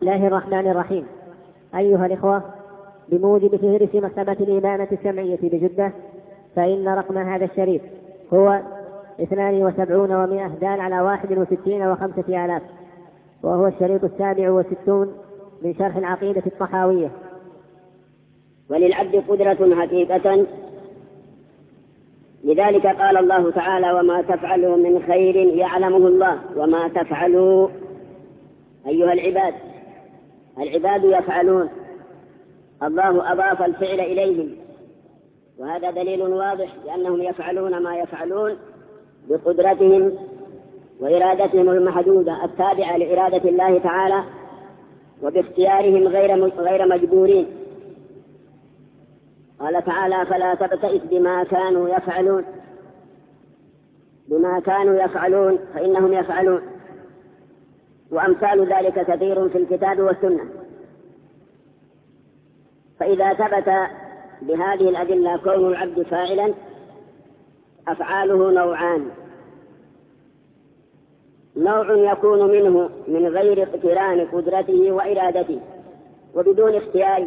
بسم الله الرحمن الرحيم. أيها الإخوة، بموجب فهرس مكتبة الإمامة السمعية بجدة، فإن رقم هذا الشريف هو 72 دال على 61 و5 آلاف، وهو الشريط 67 من شرح العقيدة الطحاوية. وللعبد قدرة حقيقة، لذلك قال الله تعالى: وما تفعلوا من خير يعلمه الله وما تفعلوا. أيها العباد يفعلون، الله أضاف الفعل إليهم، وهذا دليل واضح لأنهم يفعلون ما يفعلون بقدرتهم وإرادتهم المحدودة التابعة لإرادة الله تعالى، وباختيارهم غير مجبورين. قال تعالى: فلا تبتئس بما كانوا يفعلون فإنهم يفعلون. وأمثال ذلك كثير في الكتاب والسنة. فإذا ثبت بهذه الأدلة كون العبد فاعلا، أفعاله نوعان: نوع يكون منه من غير اقتران قدرته وإرادته وبدون اختيار،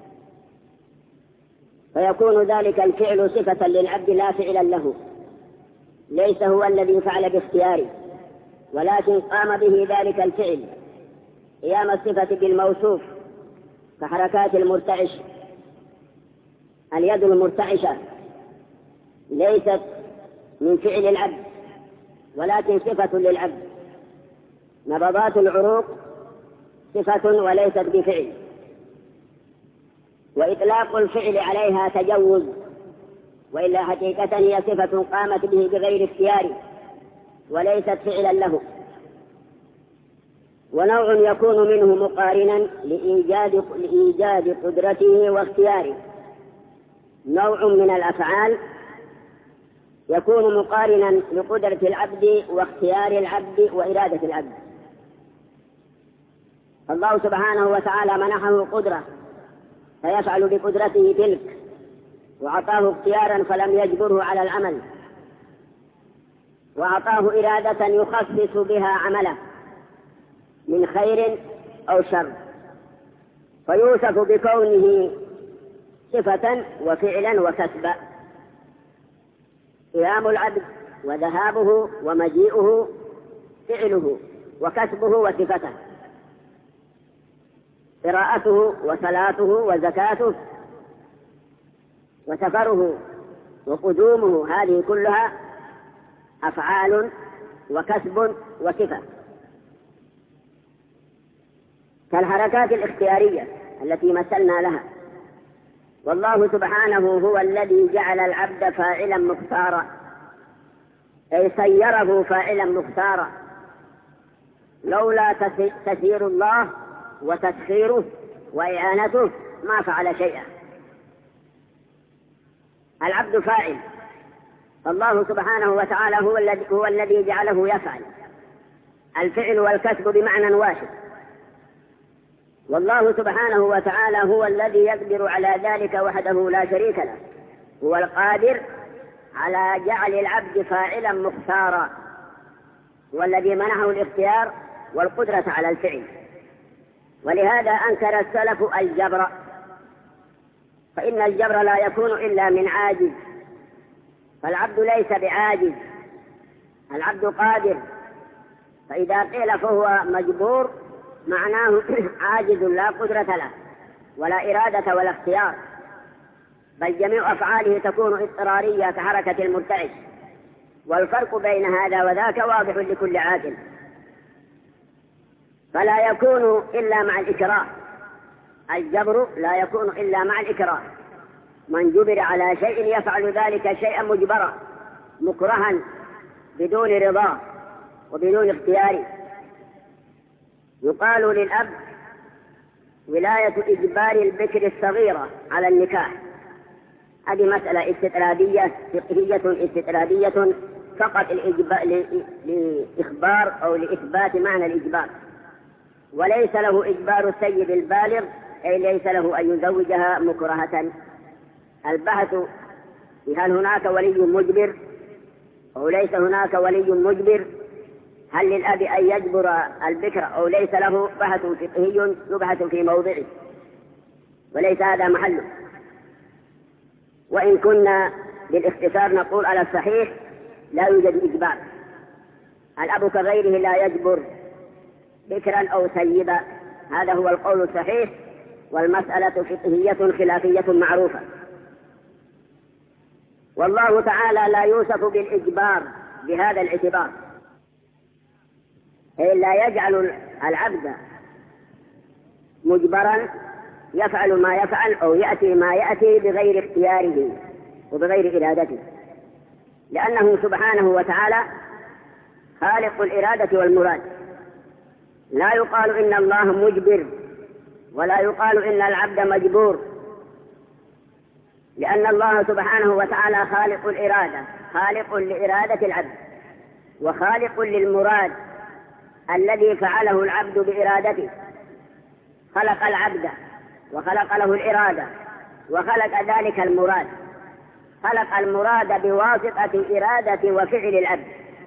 فيكون ذلك الفعل صفة للعبد لا فعلا له، ليس هو الذي فعل باختياره، ولكن قام به ذلك الفعل قيام الصفة بالموصوف، كحركات المرتعش. اليد المرتعشة ليست من فعل العبد ولكن صفة للعبد. نبضات العروق صفة وليست بفعل، وإطلاق الفعل عليها تجوز، وإلا حقيقة هي صفة قامت به بغير اختيار وليست فعلا له. ونوع يكون منه مقارنا لإيجاد قدرته واختياره. نوع من الأفعال يكون مقارنا لقدرة العبد واختيار العبد وإرادة العبد. الله سبحانه وتعالى منحه قدرة فيفعل بقدرته تلك، وأعطاه اختيارا فلم يجبره على العمل، وأعطاه إرادة يخصص بها عمله من خير أو شر، فيوصف بكونه صفة وفعلا وكسبا. قيام العبد وذهابه ومجيئه فعله، وكسبه وصفته. قراءته وصلاته وزكاته وسفره وقدومه، هذه كلها أفعال وكسب وصفة. كالحركات الاختيارية التي مثلنا لها. والله سبحانه هو الذي جعل العبد فاعلا مختارا، أي سيره فاعلا مختارا. لولا تسيير الله وتسخيره وإعانته ما فعل شيئا. العبد فاعل، الله سبحانه وتعالى هو الذي جعله يفعل. الفعل والكسب بمعنى واحد، والله سبحانه وتعالى هو الذي يقدر على ذلك وحده لا شريك له. هو القادر على جعل العبد فاعلا مختارا، هو الذي منحه الاختيار والقدرة على الفعل. ولهذا أنكر السلف الجبر، فإن الجبر لا يكون إلا من عاجز، فالعبد ليس بعاجز، العبد قادر. فإذا قيل فهو مجبور معناه عاجز لا قدرة له ولا إرادة ولا اختيار، بل جميع أفعاله تكون اضطرارية كحركة المرتعش. والفرق بين هذا وذاك واضح لكل عاقل. فلا يكون إلا مع الإكراه، الجبر لا يكون إلا مع الإكراه. من جبر على شيء يفعل ذلك شيئا مجبرا مكرها بدون رضا وبدون اختيار. يقال للأب ولاية إجبار البكر الصغيرة على النكاح. هذه مسألة استطرادية فقهية استطرادية فقط لإخبار أو لإثبات معنى الإجبار، وليس له إجبار السيد البالغ، أي ليس له أن يزوجها مكرهة. البحث هل هناك ولي مجبر أو ليس هناك ولي مجبر هل للأب أن يجبر البكر أو ليس له؟ بحث فقهي يبحث في موضعه وليس هذا محله. وإن كنا بالاختصار نقول على الصحيح لا يوجد إجبار، الأب كغيره لا يجبر بكرا أو سيبا، هذا هو القول الصحيح، والمسألة فقهية خلافية معروفة. والله تعالى لا يوصف بالإجبار بهذا الاعتبار، أي لا يجعل العبد مجبرا يفعل ما يفعل أو يأتي ما يأتي بغير اختياره وبغير إرادته، لأنه سبحانه وتعالى خالق الإرادة والمراد. لا يقال إن الله مجبر ولا يقال إن العبد مجبور، لأن الله سبحانه وتعالى خالق الإرادة، خالق لإرادة العبد وخالق للمراد الذي فعله العبد بإرادته. خلق العبد وخلق له الإرادة وخلق ذلك المراد، خلق المراد بواسطة إرادة وفعل العبد.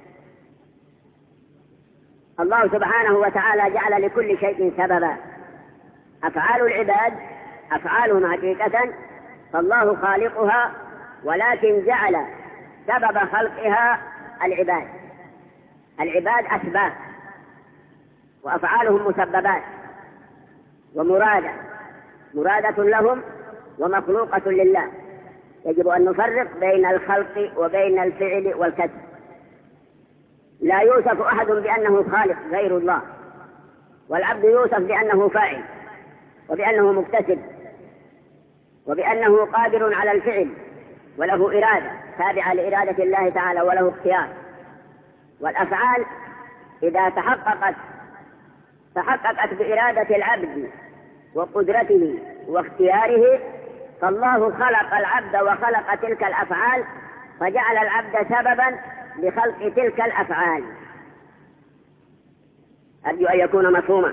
الله سبحانه وتعالى جعل لكل شيء سببا، أفعال العباد أفعالهم حقيقة فالله خالقها، ولكن جعل سبب خلقها العباد. العباد أسباب وأفعالهم مسببات مرادة لهم ومخلوقة لله. يجب أن نفرق بين الخلق وبين الفعل والكسب. لا يوصف أحد بأنه خالق غير الله، والعبد يوصف بأنه فاعل وبأنه مكتسب وبأنه قادر على الفعل وله إرادة تابعة لإرادة الله تعالى وله اختيار. والأفعال إذا تحققت بإرادة العبد وقدرته واختياره، فالله خلق العبد وخلق تلك الأفعال فجعل العبد سببا لخلق تلك الأفعال. أرجو أن يكون مفهوما.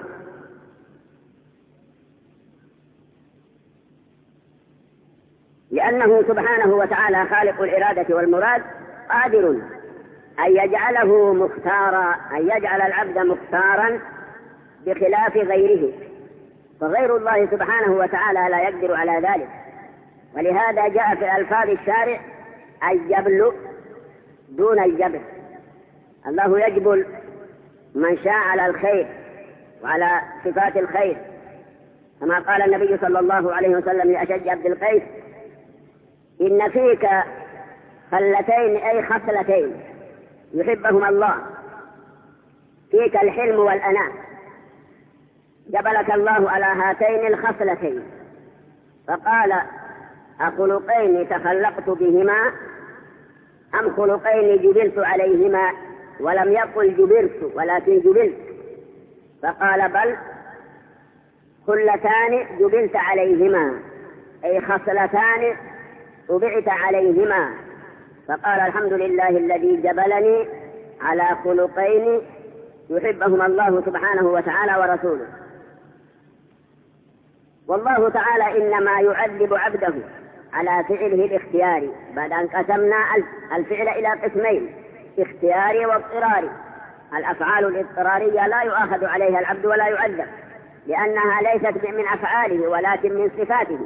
لأنه سبحانه وتعالى خالق الإرادة والمراد قادر أن يجعله مختارا، أن يجعل العبد مختارا بخلاف غيره، فغير الله سبحانه وتعالى لا يقدر على ذلك. ولهذا جاء في ألفاظ الشارع الجبل دون الجبل. الله يجبل من شاء على الخير وعلى صفات الخير، كما قال النبي صلى الله عليه وسلم لأشج عبد القيس: إن فيك خلتين أي خصلتين يحبهما الله، فيك الحلم والأناة، جبلك الله على هاتين الخصلتين. فقال: أخلقين تخلقت بهما أم خلقين جبلت عليهما؟ ولم يقل جبرت ولكن جبلت. فقال: بل خلتان جبلت عليهما، أي خصلتان طبعت عليهما. فقال: الحمد لله الذي جبلني على خلقين يحبهما الله سبحانه وتعالى ورسوله. والله تعالى إنما يعذب عبده على فعله الاختياري، بعد أن قسمنا الفعل إلى قسمين: اختياري واضطراري. الأفعال الاضطرارية لا يؤاخذ عليها العبد ولا يعذب، لأنها ليست من أفعاله ولكن من صفاته.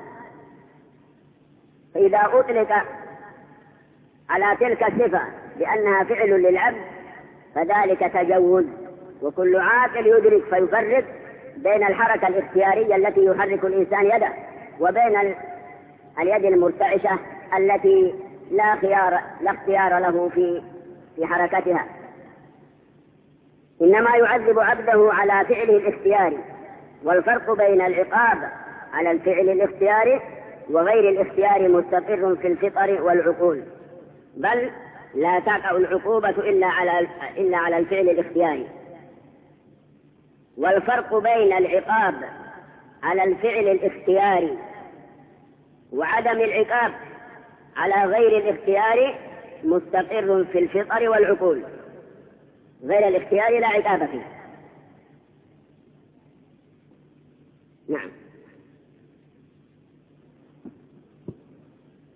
فإذا أطلق على تلك الصفة بأنها فعل للعبد فذلك تجوز، وكل عاقل يدرك فيفرق بين الحركة الاختيارية التي يحرك الإنسان يده وبين اليد المرتعشة التي لا اختيار له في حركتها. إنما يعذب عبده على فعله الاختياري، والفرق بين العقاب على الفعل الاختياري وغير الاختياري مستقر في الفطر والعقول، بل لا تقع العقوبة إلا على الفعل الاختياري. والفرق بين العقاب على الفعل الاختياري وعدم العقاب على غير الاختياري مستقر في الفطر والعقول. غير الاختياري لا عقاب فيه. نعم.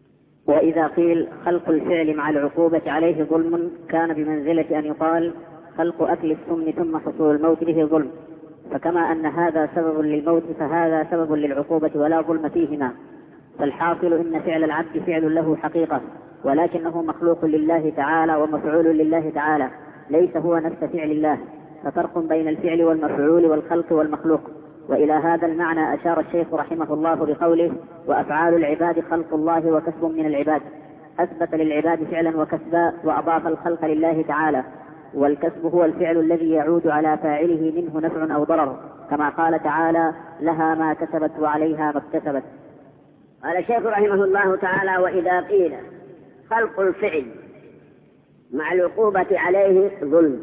وإذا قيل خلق الفعل مع العقوبة عليه ظلم كان بمنزلة أن يقال خلق أكل السم ثم حصول الموت به ظلم، فكما أن هذا سبب للموت فهذا سبب للعقوبة ولا ظلم فيهما. فالحاصل إن فعل العبد فعل له حقيقة، ولكنه مخلوق لله تعالى ومفعول لله تعالى، ليس هو نفس فعل الله، ففرق بين الفعل والمفعول والخلق والمخلوق. وإلى هذا المعنى أشار الشيخ رحمه الله بقوله: وأفعال العباد خلق الله وكسب من العباد، أثبت للعباد فعلا وكسبا وأضاف الخلق لله تعالى، والكسب هو الفعل الذي يعود على فاعله منه نفع أو ضرر، كما قال تعالى: لها ما كسبت وعليها ما اكتسبت. قال الشيخ رحمه الله تعالى: وإذا قيل خلق الفعل مع العقوبة عليه ظلم،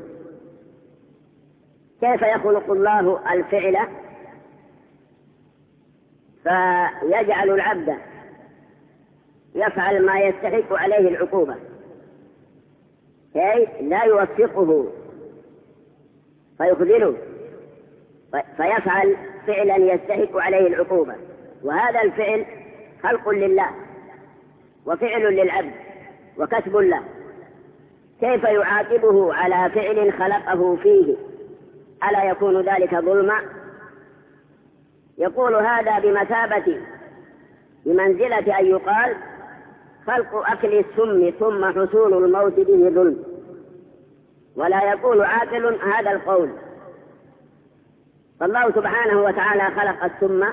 كيف يخلق الله الفعل فيجعل العبد يفعل ما يستحق عليه العقوبة، كي لا يوفقه فيخذله فيفعل فعلا يستحق عليه العقوبة، وهذا الفعل خلق لله وفعل للعبد وكسب له، كيف يعاقبه على فعل خلقه فيه؟ ألا يكون ذلك ظلما؟ يقول هذا بمنزلة أن يقال خلق أكل السم ثم حصول الموت به ظلم، ولا يقول عاقل هذا القول. فالله سبحانه وتعالى خلق السم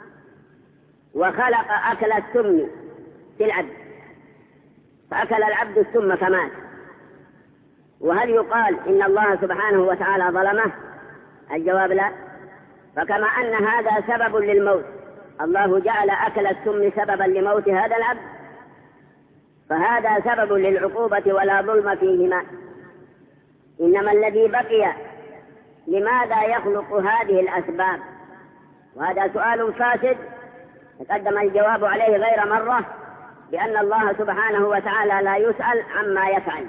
وخلق أكل السم في العبد، فأكل العبد السم فمات، وهل يقال إن الله سبحانه وتعالى ظلمه؟ الجواب لا. فكما أن هذا سبب للموت، الله جعل أكل السم سببا لموت هذا العبد، فهذا سبب للعقوبة ولا ظلم فيهما. إنما الذي بقي لماذا يخلق هذه الأسباب؟ وهذا سؤال فاسد تقدم الجواب عليه غير مرة، بأن الله سبحانه وتعالى لا يسأل عما يفعل.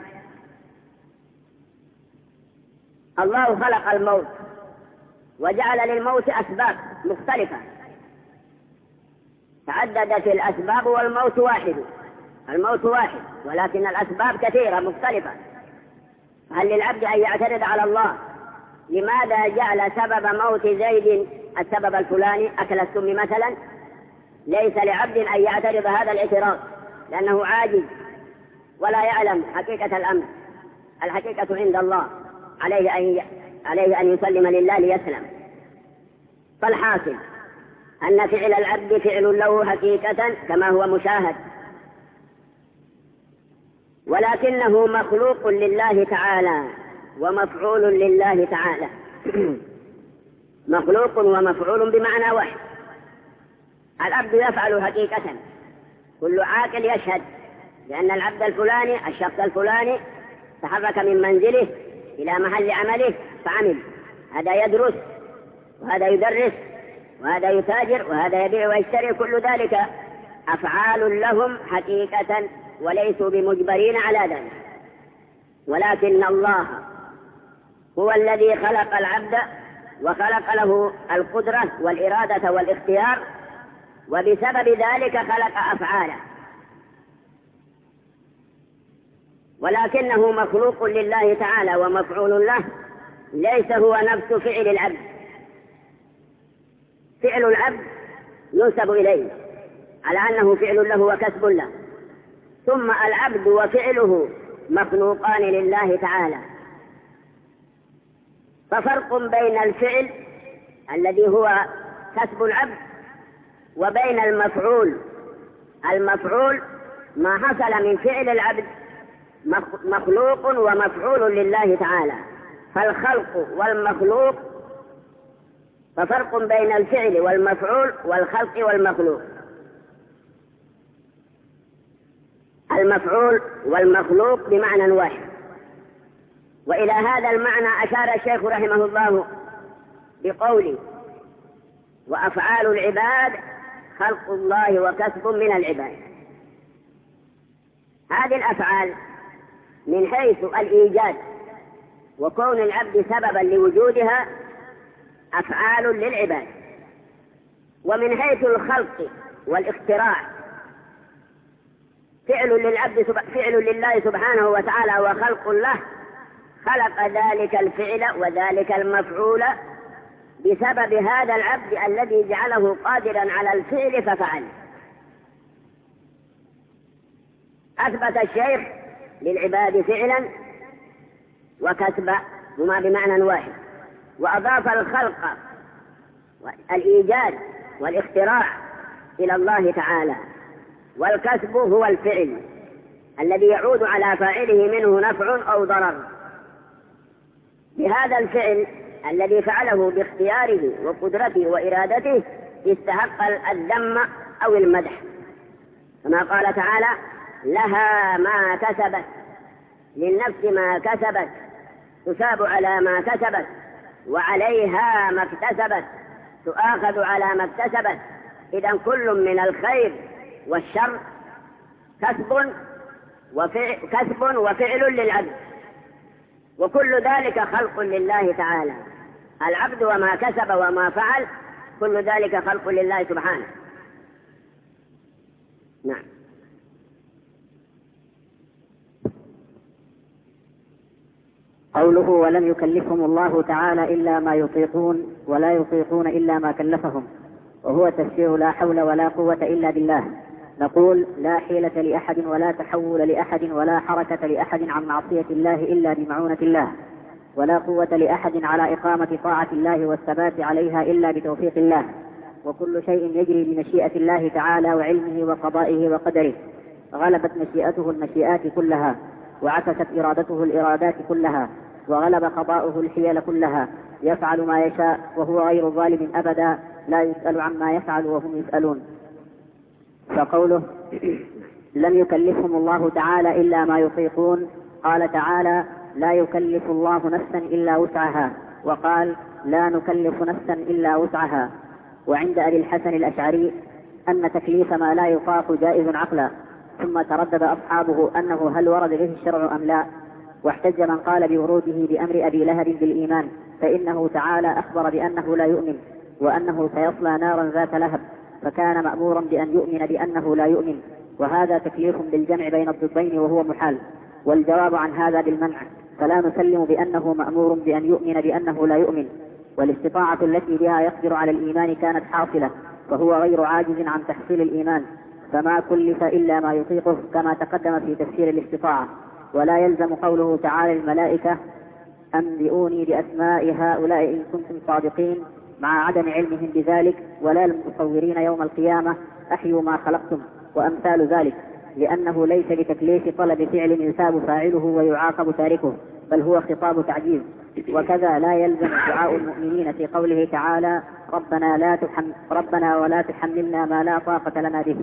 الله خلق الموت وجعل للموت أسباب مختلفة، تعددت الأسباب والموت واحد، الموت واحد ولكن الأسباب كثيرة مختلفة. هل للعبد أن يعترض على الله لماذا جعل سبب موت زيد السبب الفلاني أكل السم مثلا؟ ليس لعبد أن يعترض هذا الاعتراض، لأنه عاجز ولا يعلم حقيقة الأمر، الحقيقة عند الله، عليه أن يسلم لله ليسلم. فالحاصل أن فعل العبد فعل له حقيقة كما هو مشاهد، ولكنه مخلوق لله تعالى ومفعول لله تعالى. مخلوق ومفعول بمعنى واحد. العبد يفعل حقيقة، كل عاقل يشهد لأن العبد الفلاني الشخص الفلاني تحرك من منزله إلى محل عمله فعمل، هذا يدرس وهذا يدرس وهذا يتاجر وهذا يبيع ويشتري، كل ذلك أفعال لهم حقيقة وليسوا بمجبرين على ذلك. ولكن الله هو الذي خلق العبد وخلق له القدرة والإرادة والاختيار، وبسبب ذلك خلق أفعاله، ولكنه مخلوق لله تعالى ومفعول له، ليس هو نفس فعل العبد. فعل العبد ينسب إليه على أنه فعل له وكسب له، ثم العبد وفعله مخلوقان لله تعالى. ففرق بين الفعل الذي هو كسب العبد وبين المفعول. المفعول ما حصل من فعل العبد مخلوق ومفعول لله تعالى، فالخلق والمخلوق، ففرق بين الفعل والمفعول والخلق والمخلوق. المفعول والمخلوق بمعنى واحد. وإلى هذا المعنى أشار الشيخ رحمه الله بقوله: وأفعال العباد خلق الله وكسب من العباد. هذه الأفعال من حيث الإيجاد وكون العبد سببا لوجودها أفعال للعباد، ومن حيث الخلق والاختراع فعل لله سبحانه وتعالى وخلق له، خلق ذلك الفعل وذلك المفعول بسبب هذا العبد الذي جعله قادرا على الفعل ففعل. أثبت الشيخ للعباد فعلا وكسبا هما بمعنى واحد، وأضاف الخلق الإيجاد والاختراع إلى الله تعالى، والكسب هو الفعل الذي يعود على فاعله منه نفع أو ضرر. بهذا الفعل الذي فعله باختياره وقدرته وإرادته استحق الذم أو المدح، كما قال تعالى: لها ما كسبت، للنفس ما كسبت، تثاب على ما كسبت، وعليها ما اكتسبت، تؤاخذ على ما اكتسبت. إذن كل من الخير والشر كسب وفعل للعبد، وكل ذلك خلق لله تعالى. العبد وما كسب وما فعل كل ذلك خلق لله سبحانه. نعم. قوله: ولم يكلفهم الله تعالى إلا ما يطيقون ولا يطيقون إلا ما كلفهم، وهو تفسير لا حول ولا قوة إلا بالله. نقول: لا حيلة لأحد ولا تحول لأحد ولا حركة لأحد عن معصية الله إلا بمعونة الله، ولا قوة لأحد على إقامة طاعة الله والثبات عليها إلا بتوفيق الله. وكل شيء يجري بمشيئة الله تعالى وعلمه وقضائه وقدره، غلبت مشيئته المشيئات كلها، وعكست إرادته الإرادات كلها، وغلب قضاؤه الحيل كلها. يفعل ما يشاء وهو غير ظالم أبدا، لا يسأل عما يفعل وهم يسألون. فقوله: لم يكلفهم الله تعالى إلا ما يطيقون، قال تعالى: لا يكلف الله نفسا إلا وسعها، وقال: لا نكلف نفسا إلا وسعها. وعند أبي الحسن الأشعري أن تكليف ما لا يطاق جائز عقلا، ثم تردد أصحابه أنه هل ورد به الشرع أم لا، واحتج من قال بوروده بأمر أبي لهب بالإيمان، فإنه تعالى أخبر بأنه لا يؤمن وأنه سيصلى نارا ذات لهب، فكان مأمورا بأن يؤمن بأنه لا يؤمن، وهذا تكليف بالجمع بين الضدين وهو محال. والجواب عن هذا بالمنع، فلا نسلم بأنه مأمور بأن يؤمن بأنه لا يؤمن، والاستطاعة التي بها يقدر على الإيمان كانت حاصلة، فهو غير عاجز عن تحصيل الإيمان، فما كلف إلا ما يطيقه، كما تقدم في تفسير الاستطاعة. ولا يلزم قوله تعالى الملائكة: أنبئوني بأسماء هؤلاء إن كنتم صادقين، مع عدم علمهم بذلك، ولا المتصورين يوم القيامة: أحيوا ما خلقتم، وأمثال ذلك، لأنه ليس بتكليف طلب فعل يثاب فاعله ويعاقب تاركه، بل هو خطاب تعجيز. وكذا لا يلزم دعاء المؤمنين في قوله تعالى: ربنا ولا تحملنا ما لا طاقة لنا به.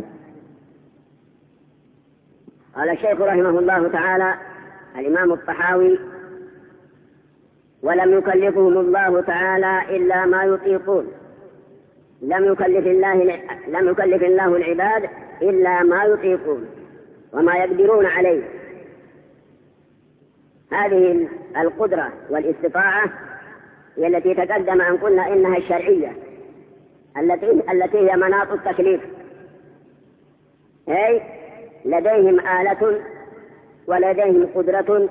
قال الشيخ رحمه الله تعالى الإمام الطحاوي: ولم يكلفهم الله تعالى إلا ما يطيقون. لم يكلف الله العباد إلا ما يطيقون وما يقدرون عليه. هذه القدرة والاستطاعة هي التي تقدم أن قلنا إنها الشرعية، التي هي مناط التكليف، أي لديهم آلة ولديهم قدرة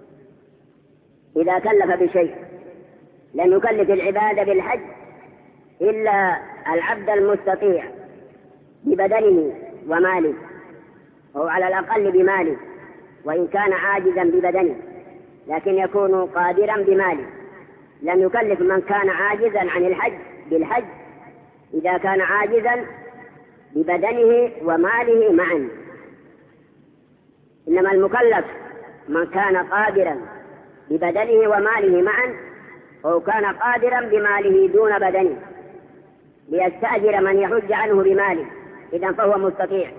إذا كلف بشيء. لم يكلف العباد بالحج إلا العبد المستطيع ببدنه وماله، أو على الأقل بماله، وإن كان عاجزا ببدنه لكن يكون قادرا بماله. لم يكلف من كان عاجزا عن الحج بالحج إذا كان عاجزا ببدنه وماله معا، إنما المكلف من كان قادرا ببدنه وماله معا، أو كان قادرا بماله دون بدنه، ليستأجر من يحج عنه بماله، إذن فهو مستطيع.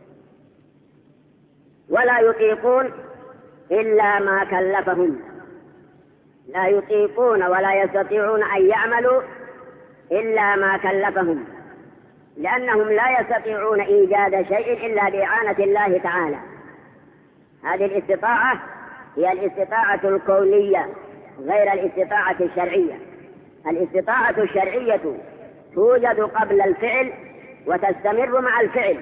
ولا يطيقون إلا ما كلفهم، لا يطيقون ولا يستطيعون أن يعملوا إلا ما كلفهم، لأنهم لا يستطيعون إيجاد شيء إلا بإعانة الله تعالى. هذه الاستطاعة هي الاستطاعة الكونية غير الاستطاعة الشرعية. الاستطاعة الشرعية توجد قبل الفعل وتستمر مع الفعل.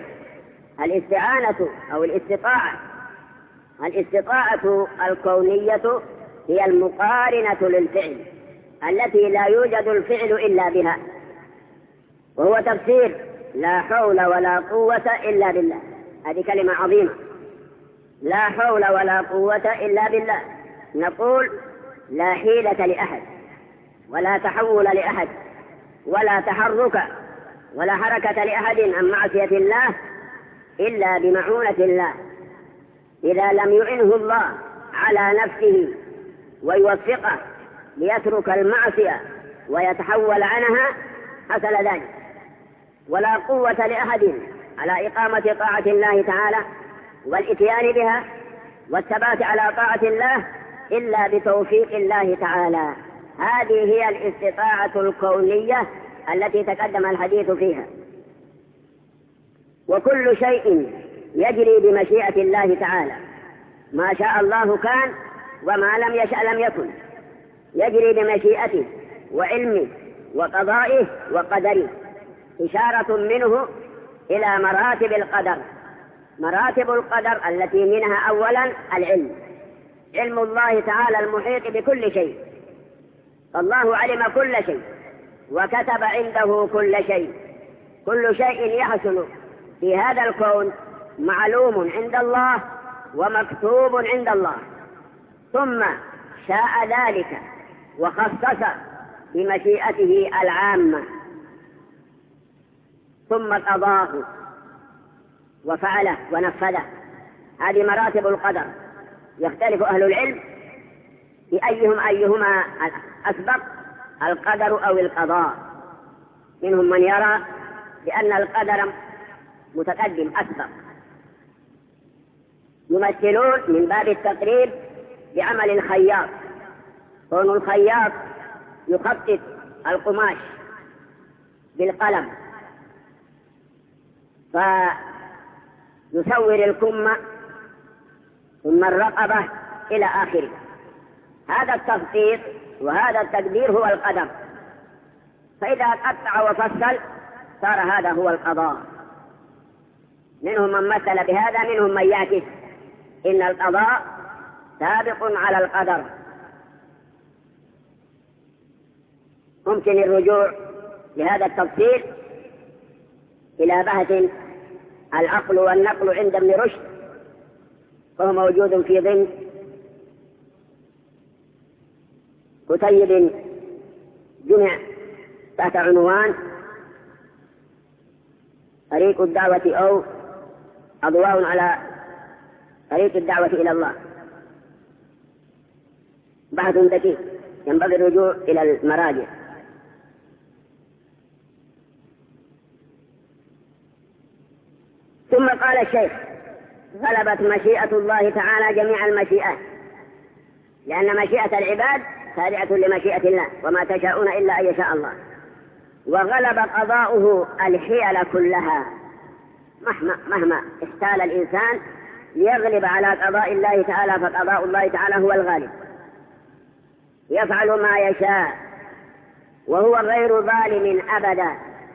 الاستعانة أو الاستطاعة الكونية هي المقارنة للفعل التي لا يوجد الفعل إلا بها، وهو تفسير لا حول ولا قوة إلا بالله. هذه كلمة عظيمة، لا حول ولا قوة إلا بالله. نقول لا حيلة لأحد ولا تحول لأحد ولا تحرك ولا حركة لأحد عن معصية الله إلا بمعونة الله. إذا لم يعنه الله على نفسه ويوفقه ليترك المعصية ويتحول عنها حصل ذلك. ولا قوة لأحد على إقامة طاعة الله تعالى والإتيان بها والثبات على طاعة الله إلا بتوفيق الله تعالى. هذه هي الاستطاعة الكونية التي تقدم الحديث فيها. وكل شيء يجري بمشيئة الله تعالى، ما شاء الله كان وما لم يشأ لم يكن، يجري بمشيئته وعلمه وقضائه وقدره. إشارة منه إلى مراتب القدر. مراتب القدر التي منها أولا العلم، علم الله تعالى المحيط بكل شيء، فالله علم كل شيء وكتب عنده كل شيء. كل شيء يحصل في هذا الكون معلوم عند الله ومكتوب عند الله، ثم شاء ذلك وخصص بمشيئته العامة، ثم قضاه وفعله ونفذه. هذه مراتب القدر. يختلف أهل العلم أيهما أسبق، القدر أو القضاء. منهم من يرى بأن القدر متقدم أسبق، يمثلون من باب التقريب بعمل الخياط. كون الخياط يخطط القماش بالقلم فيسور الكم ثم الرقبة إلى آخره. هذا التخطيط وهذا التقدير هو القدر. فإذا قطع وفصل صار هذا هو القضاء. منهم من مثل بهذا، منهم من يعكس إن القضاء سابق على القدر. ممكن الرجوع لهذا التفصيل إلى بحث العقل والنقل عند ابن رشد، وهو موجود في ضمن كتيب جمع تحت عنوان طريق الدعوة أو أضواء على طريق الدعوة إلى الله. بحث دقيق ينبغي الرجوع إلى المراجع. ثم قال الشيخ: غلبت مشيئة الله تعالى جميع المشيئات، لأن مشيئة العباد تابعة لمشيئة الله، وما تشاءون إلا أن يشاء الله. وغلب قضاؤه الحيل كلها، مهما احتال الإنسان ليغلب على قضاء الله تعالى، فقضاء الله تعالى هو الغالب، يفعل ما يشاء وهو غير ظالم أبدا،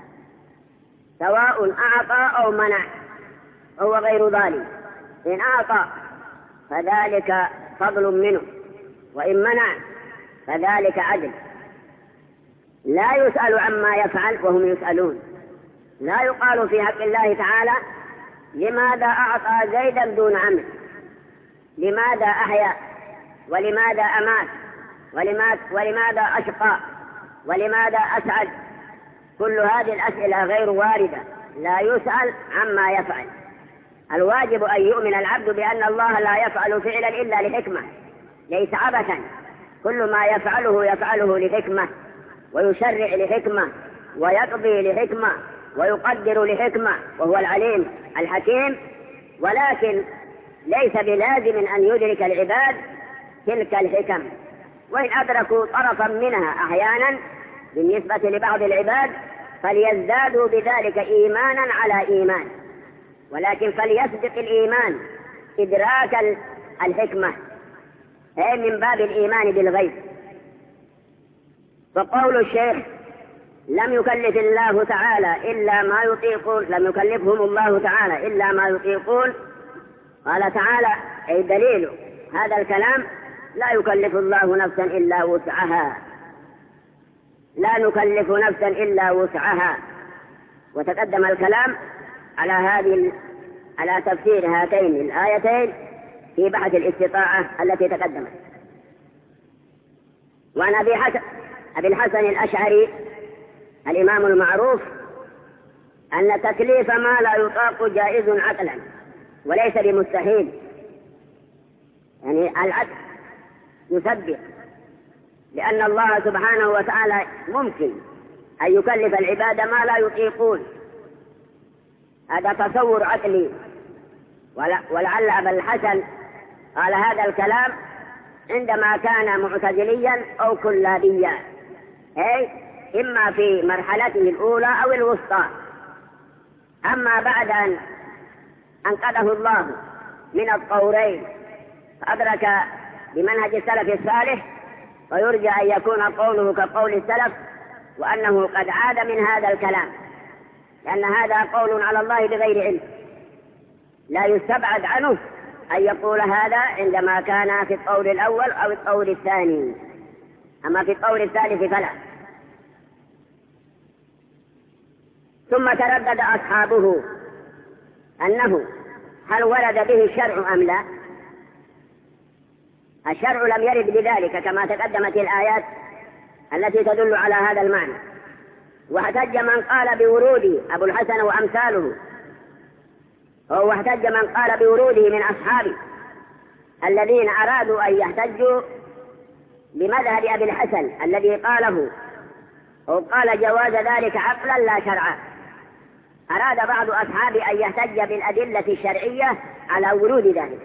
سواء أعطى أو منع هو غير ظالم. إن أعطى فذلك فضل منه، وإن منع فذلك عدل. لا يسأل عما يفعل وهم يسألون. لا يقال في حق الله تعالى: لماذا أعطى زيدا دون عمرو؟ لماذا أحيا؟ ولماذا أمات؟ ولماذا أشقى؟ ولماذا أسعد؟ كل هذه الأسئلة غير واردة. لا يسأل عما يفعل. الواجب أن يؤمن العبد بأن الله لا يفعل فعلا إلا لحكمة، ليس عبثا. كل ما يفعله لحكمة، ويشرع لحكمة، ويقضي لحكمة، ويقدر لحكمة، وهو العليم الحكيم. ولكن ليس بلازم أن يدرك العباد تلك الحكم، وإن أدركوا طرفا منها أحيانا بالنسبة لبعض العباد فليزدادوا بذلك إيمانا على إيمان، ولكن فليسبق الإيمان إدراك الحكمة، أي من باب الإيمان بالغيب. فقول الشيخ: لم يكلف الله تعالى إلا ما يطيقون، لم يكلفهم الله تعالى إلا ما يطيقون. قال تعالى: أي دليل هذا الكلام لا يكلف الله نفسا إلا وسعها، لا نكلف نفسا إلا وسعها. وتقدم الكلام على تفسير هاتين الآيتين في بحث الاستطاعة التي تقدمت. وعن أبي الحسن الأشعري الإمام المعروف أن تكليف ما لا يطاق جائز عقلا وليس بمستحيل، يعني العقل يسبح، لأن الله سبحانه وتعالى ممكن أن يكلف العباد ما لا يطيقون، هذا تصور عقلي. ولعل أبا الحسن قال هذا الكلام عندما كان معتزليا أو كلابيا، أي إما في مرحلته الأولى أو الوسطى. أما بعد أن أنقذه الله من الطورين فأدرك بمنهج السلف الصالح، ويرجى أن يكون قوله كقول السلف، وأنه قد عاد من هذا الكلام، لأن هذا قول على الله بغير علم، لا يستبعد عنه أن يقول هذا عندما كان في القول الأول أو القول الثاني، أما في القول الثالث فلا. ثم تردد أصحابه أنه هل ورد به الشرع أم لا. الشرع لم يرد بذلك كما تقدمت الآيات التي تدل على هذا المعنى. واحتج من قال بوروده أبو الحسن وأمثاله، واحتج من قال بوروده من أصحابه الذين أرادوا أن يحتجوا بمذهب أبي الحسن الذي قاله أو قال جواز ذلك عقلا لا شرعا. أراد بعض أصحابه أن يحتج بالأدلة الشرعية على ورود ذلك،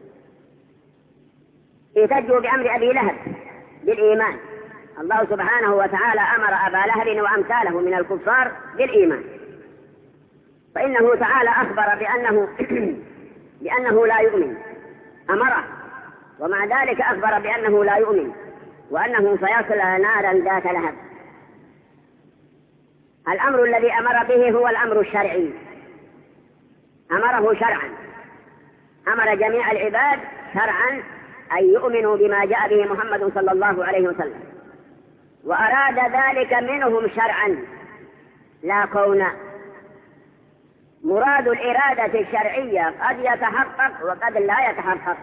احتجوا بأمر أبي لهب بالإيمان. الله سبحانه وتعالى أمر أبا لهب وأمثاله من الكفار بالإيمان، فإنه تعالى أخبر بأنه لا يؤمن، أمره، ومع ذلك أخبر بأنه لا يؤمن وأنه سيصلى نارا ذات لهب. الأمر الذي أمر به هو الأمر الشرعي، أمره شرعا، أمر جميع العباد شرعا أن يؤمنوا بما جاء به محمد صلى الله عليه وسلم، وأراد ذلك منهم شرعا لا كونا. مراد الإرادة الشرعية قد يتحقق وقد لا يتحقق.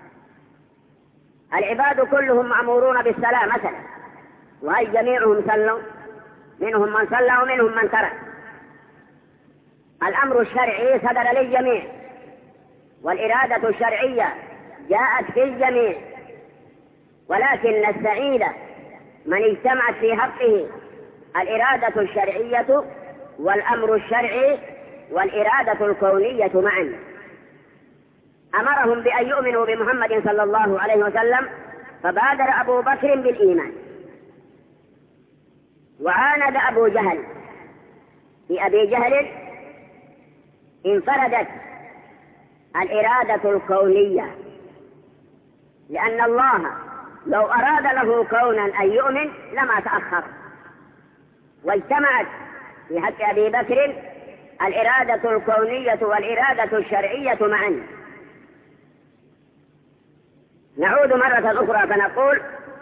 العباد كلهم مأمورون بالصلاة مثلا، وهل جميعهم صلوا؟ منهم من صلى ومنهم من ترك. الأمر الشرعي صدر للجميع، والإرادة الشرعية جاءت في الجميع، ولكن السعيد من اجتمعت في حقه الإرادة الشرعية والأمر الشرعي والإرادة الكونية معا. أمرهم بأن يؤمنوا بمحمد صلى الله عليه وسلم، فبادر أبو بكر بالإيمان، وعاند أبو جهل. في أبي جهل انفردت الإرادة الكونية، لأن الله لو أراد له كونا أن يؤمن لما تأخر، واجتمعت في حق أبي بكر الإرادة الكونية والإرادة الشرعية معا. نعود مرة أخرى فنقول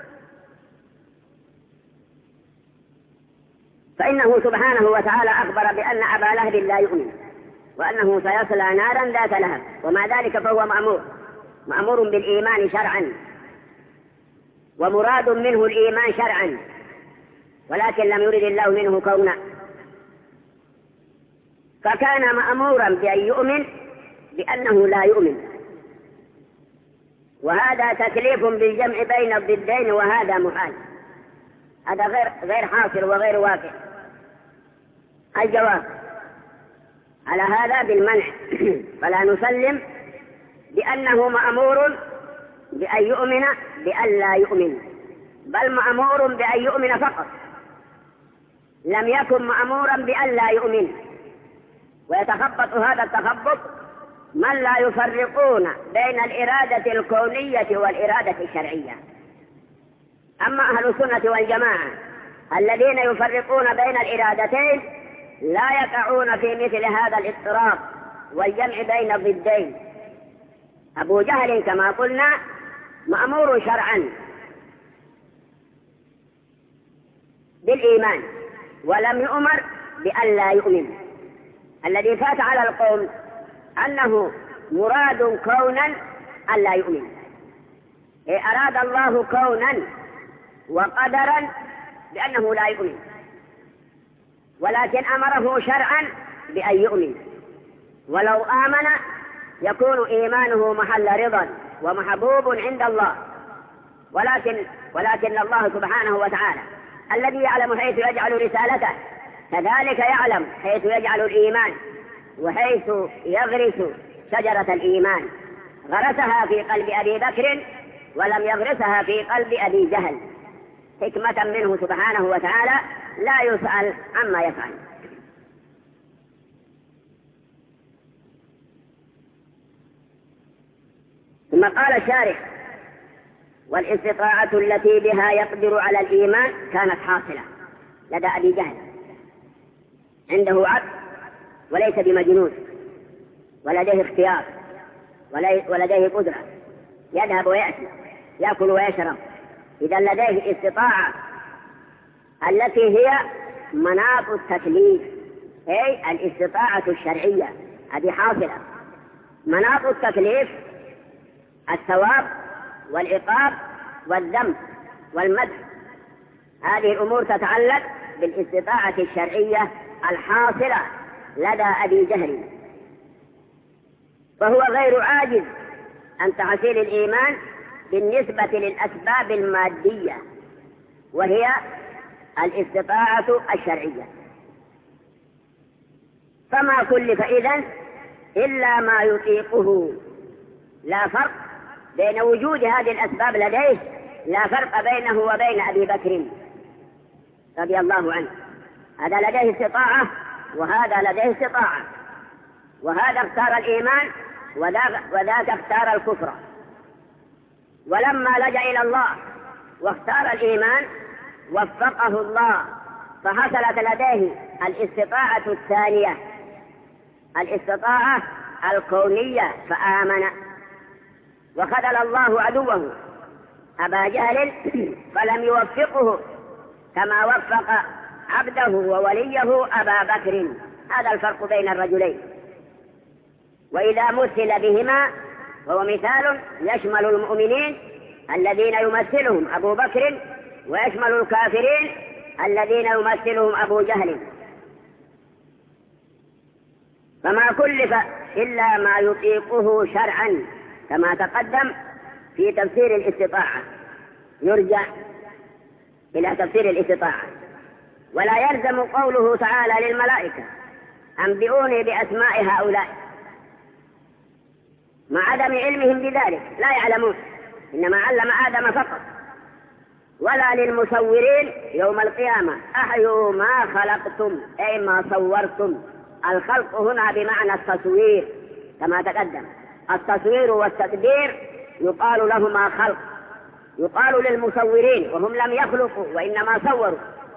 فإنه سبحانه وتعالى أخبر بأن أبا لهب لا يؤمن وأنه سيصلى نارا ذات لهب، ومع ذلك فهو مأمور بالإيمان شرعا، ومراد منه الإيمان شرعا، ولكن لم يرد الله منه كونا، فكان مأمورا بأن يؤمن بأنه لا يؤمن. وهذا تكليف بالجمع بين الضدين، وهذا محال، هذا غير حاصل وغير واقع. الجواب على هذا بالمنع، فلا نسلم بأنه مأمور بأن يؤمن بأن لا يؤمن، بل مأمور بأن يؤمن فقط، لم يكن مأمورا بأن لا يؤمن. ويتخبط هذا التخبط من لا يفرقون بين الإرادة الكونية والإرادة الشرعية. أما أهل السنة والجماعة الذين يفرقون بين الإرادتين لا يقعون في مثل هذا الاضطراب والجمع بين الضدين. أبو جهل كما قلنا مأمور شرعا بالإيمان ولم يؤمر بأن لا يؤمن. الذي فات على القوم أنه مراد كونا أن لا يؤمن، أراد الله كونا وقدرا بأنه لا يؤمن، ولكن أمره شرعا بأن يؤمن، ولو آمن يكون إيمانه محل رضا ومحبوب عند الله. ولكن الله سبحانه وتعالى الذي يعلم حيث يجعل رسالته كذلك يعلم حيث يجعل الإيمان وحيث يغرس شجرة الإيمان. غرسها في قلب أبي بكر ولم يغرسها في قلب أبي جهل، حكمة منه سبحانه وتعالى، لا يسأل عما يفعل. ثم قال الشارح: والاستطاعة التي بها يقدر على الإيمان كانت حاصلة لدى أبي جهل، عنده عقل وليس بمجنون، ولديه اختيار ولديه قدرة، يذهب ويأتي، يأكل ويشرب، إذا لديه استطاعة التي هي مناط التكليف، أي الاستطاعة الشرعية، هذه حاصلة. مناط التكليف الثواب والعقاب والذم والمدح، هذه الأمور تتعلق بالاستطاعة الشرعية الحاصلة لدى أبي جهل، فهو غير عاجز عن تحصيل الإيمان بالنسبة للأسباب المادية وهي الاستطاعة الشرعية. فما كلف إذن إلا ما يطيقه، لا فرق بين وجود هذه الأسباب لديه، لا فرق بينه وبين أبي بكر رضي الله عنه، هذا لديه استطاعة وهذا لديه استطاعة، وهذا اختار الإيمان وذاك اختار الكفر. ولما لجأ إلى الله واختار الإيمان وفقه الله، فحصلت لديه الاستطاعة الثانية، الاستطاعة الكونية، فآمن. وخذل الله عدوه أبا جهل فلم يوفقه كما وفق عبده ووليه أبا بكر، هذا الفرق بين الرجلين. وإذا مثل بهما فهو مثال يشمل المؤمنين الذين يمثلهم أبو بكر، ويشمل الكافرين الذين يمثلهم أبو جهل. فما كلف إلا ما يطيقه شرعا، كما تقدم في تفسير الاستطاعة، يرجع إلى تفسير الاستطاعة. ولا يلزم قوله تعالى للملائكة: أنبئوني بأسماء هؤلاء، مع عدم علمهم بذلك، لا يعلمون، إنما علم آدم فقط. ولا للمصورين يوم القيامة: أحيوا ما خلقتم، أي ما صورتم. الخلق هنا بمعنى التصوير كما تقدم، التصوير والتدبير يقال لهما خلق. يقال للمصورين وهم لم يخلقوا وإنما صوروا،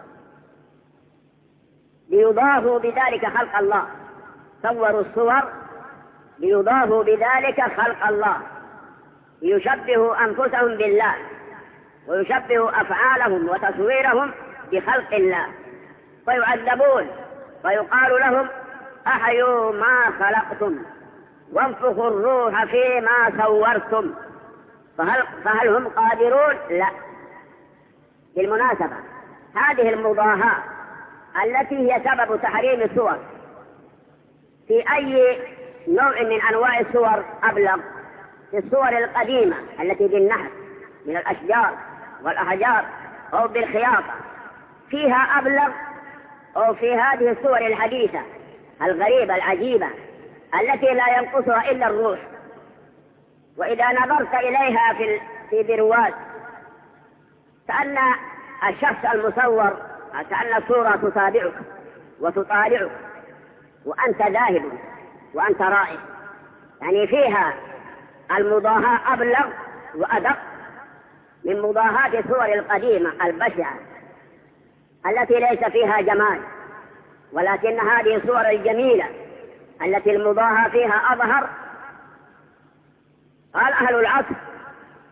ليضافوا بذلك خلق الله، صوروا الصور ليضافوا بذلك خلق الله، ليشبهوا أنفسهم بالله ويشبهوا أفعالهم وتصويرهم بخلق الله، فيعذبون فيقال لهم: أحيوا ما خلقتم وانفخوا الروح فيما صورتم. فهل هم قادرون؟ لا. بالمناسبة هذه المضاهاة التي هي سبب تحريم الصور في أي نوع من أنواع الصور أبلغ؟ في الصور القديمة التي بالنحت من الأشجار والأحجار أو بالخياطة فيها أبلغ، أو في هذه الصور الحديثة الغريبة العجيبة التي لا ينقصها إلا الروح؟ وإذا نظرت إليها في برواز كأن الشخص المصور، كأن الصورة تتابعك وتطالعك وأنت ذاهب وأنت رائع، يعني فيها المضاهاة أبلغ وأدق من مضاهاة الصور القديمة البشعة التي ليس فيها جمال، ولكن هذه الصور الجميلة التي المضاهاة فيها أظهر. قال أهل العصر: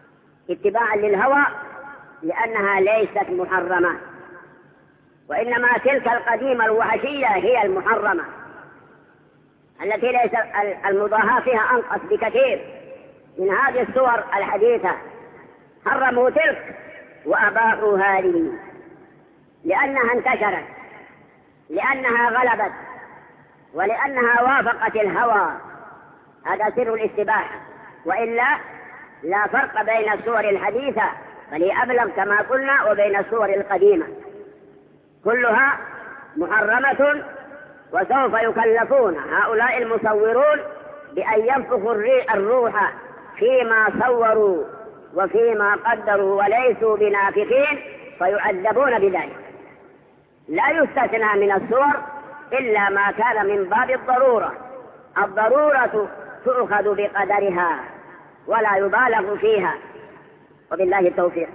اتباعا للهوى لأنها ليست محرمة، وإنما تلك القديمة الوحشية هي المحرمة التي ليس المضاهاة فيها أنقص بكثير من هذه الصور الحديثة. حرموا تلك وأباحوا هذه لأنها انتشرت، لأنها غلبت، ولأنها وافقت الهوى. هذا سر الاستباحة، وإلا لا فرق بين الصور الحديثة بل هي أبلغ كما قلنا وبين الصور القديمة، كلها محرمة. وسوف يكلفون هؤلاء المصورون بأن ينفخوا الروح فيما صوروا وفيما قدروا وليسوا بنافخين، فيعذبون بذلك. لا يستثنى من الصور إلا ما كان من باب الضرورة. الضرورة تؤخذ بقدرها ولا يبالغ فيها، وبالله التوفيق.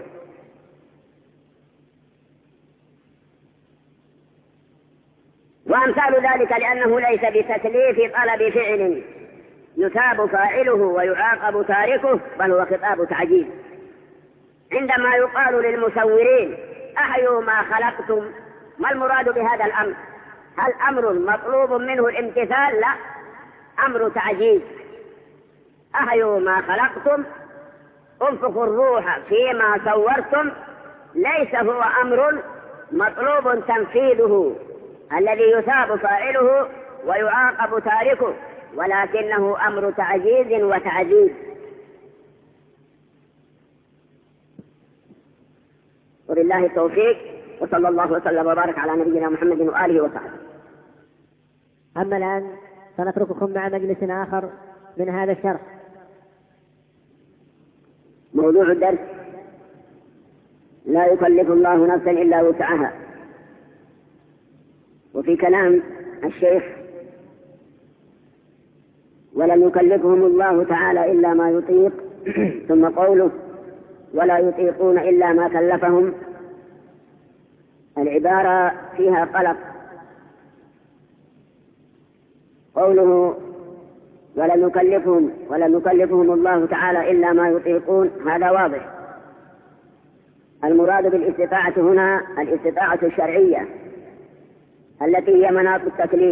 وأمثال ذلك لأنه ليس بتكليف طلب فعل يثاب فاعله ويعاقب تاركه، بل هو خطاب تعجيز. عندما يقال للمصورين أحيوا ما خلقتم، ما المراد بهذا الأمر؟ هل أمر مطلوب منه الامتثال؟ لا، أمر تعجيز. أحيوا ما خلقتم، انفخوا الروح فيما صورتم، ليس هو أمر مطلوب تنفيذه الذي يثاب فاعله ويعاقب تاركه، ولكنه أمر تعجيز وتعذيب. وبالله التوفيق، وصلى الله وسلم وبارك على نبينا محمد وآله وصحبه. أما الآن سنترككم مع مجلس آخر من هذا الشرح. موضوع الدرس: لا يكلف الله نفسا إلا وسعها. وفي كلام الشيخ: ولم يكلفهم الله تعالى إلا ما يطيق. ثم قوله: ولا يطيقون إلا ما كلفهم. العبارة فيها قلق. قوله ولم يكلفهم الله تعالى إلا ما يطيقون، هذا واضح. المراد بالاستطاعة هنا الاستطاعة الشرعية التي هي مناط التكليف،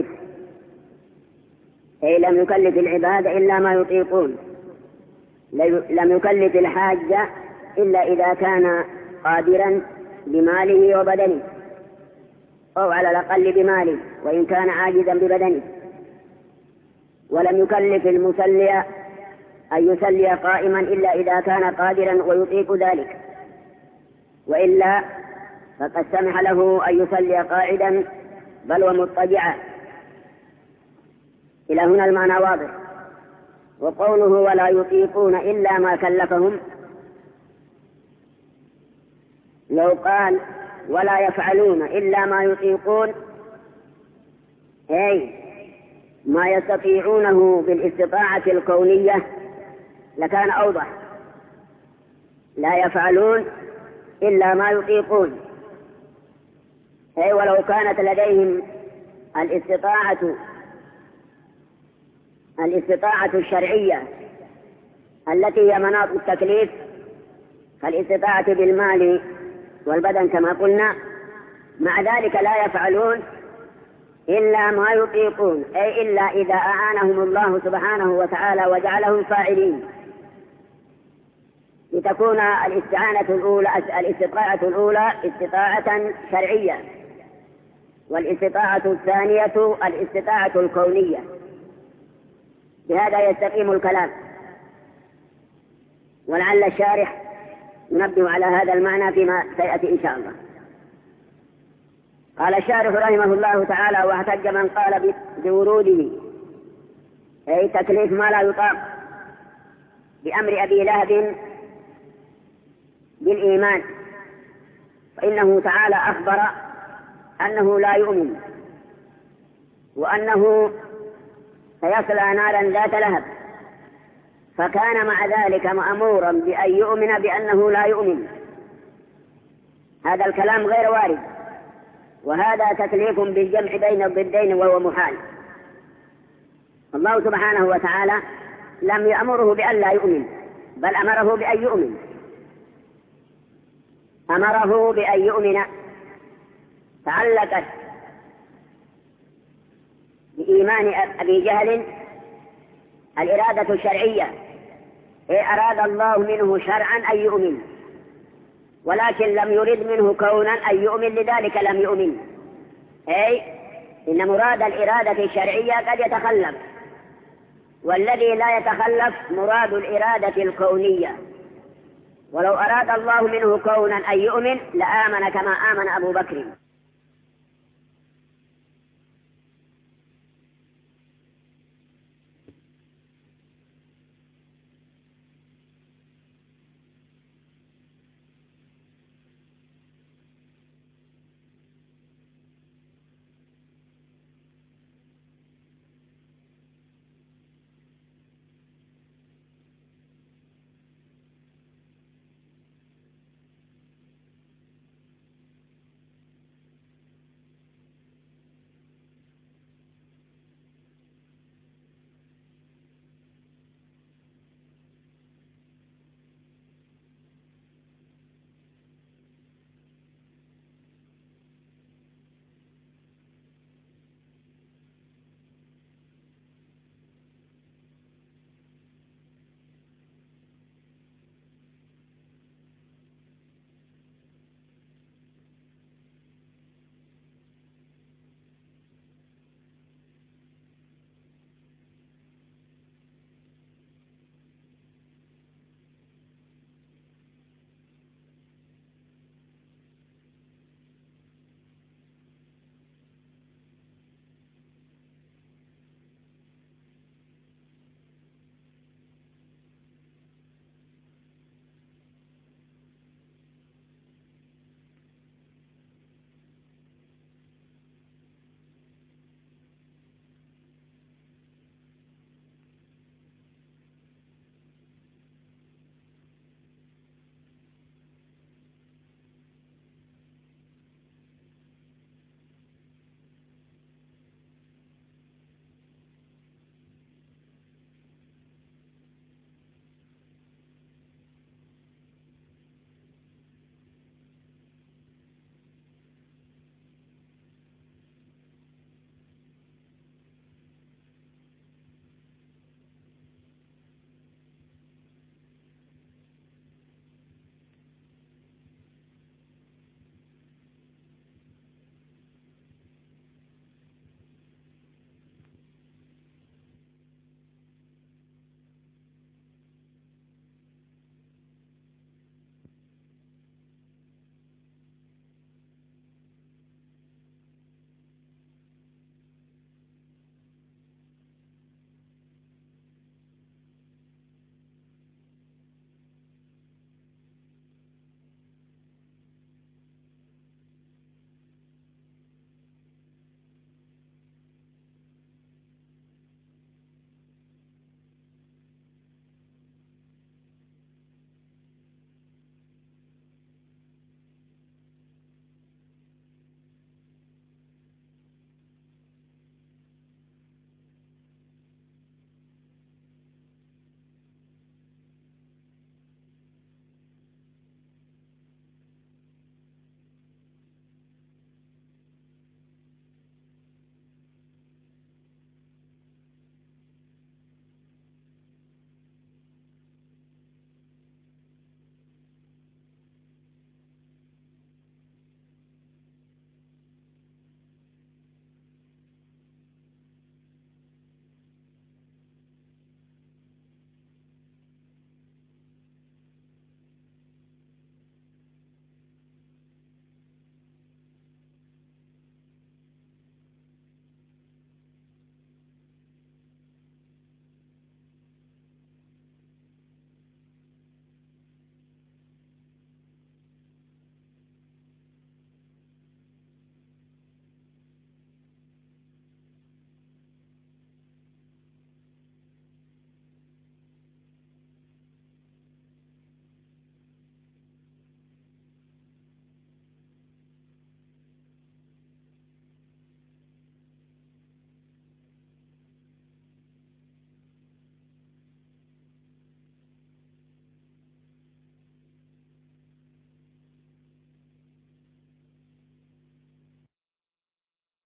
أي لم يكلف العباد إلا ما يطيقون. لم يكلف الحاج إلا إذا كان قادرا بماله وبدنه، أو على الأقل بماله وإن كان عاجزا ببدنه. ولم يكلف المصلي أن يصلي قائما إلا إذا كان قادرا ويطيق ذلك، وإلا فقد سمح له أن يصلي قاعدا بل ومضطجعا. إلى هنا المعنى واضح. وقوله ولا يطيقون إلا ما كلفهم، لو قال ولا يفعلون إلا ما يطيقون، أي ما يستطيعونه بالاستطاعة الكونية، لكان أوضح. لا يفعلون إلا ما يطيقون، أي ولو كانت لديهم الاستطاعة الشرعية التي هي مناط التكليف، فالاستطاعة بالمال والبدن كما قلنا، مع ذلك لا يفعلون إلا ما يطيقون، أي إلا إذا أعانهم الله سبحانه وتعالى وجعلهم فاعلين، لتكون الاستطاعة الأولى استطاعة شرعية، والاستطاعة الثانية الاستطاعة الكونية. بهذا يستقيم الكلام، ولعل الشارح ينبه على هذا المعنى فيما سيأتي إن شاء الله. قال الشارح رحمه الله تعالى: واحتج من قال بوروده، أي تكليف ما لا يطاق، بأمر أبي لهب بالإيمان، فإنه تعالى أخبر أنه لا يؤمن، وأنه سيصلى نارا ذات لهب، فكان مع ذلك مأمورا بأن يؤمن بأنه لا يؤمن. هذا الكلام غير وارد، وهذا تكليف بالجمع بين الضدين وهو محال. الله سبحانه وتعالى لم يأمره بأن لا يؤمن، بل أمره بأن يؤمن، أمره بأن يؤمن، تعلقت بإيمان أبي جهل الإرادة الشرعية، أراد الله منه شرعا أن يؤمن، ولكن لم يرد منه كونا أن يؤمن، لذلك لم يؤمن. إن مراد الإرادة الشرعية قد يتخلف، والذي لا يتخلف مراد الإرادة الكونية. ولو أراد الله منه كونا أن يؤمن لآمن كما آمن أبو بكر.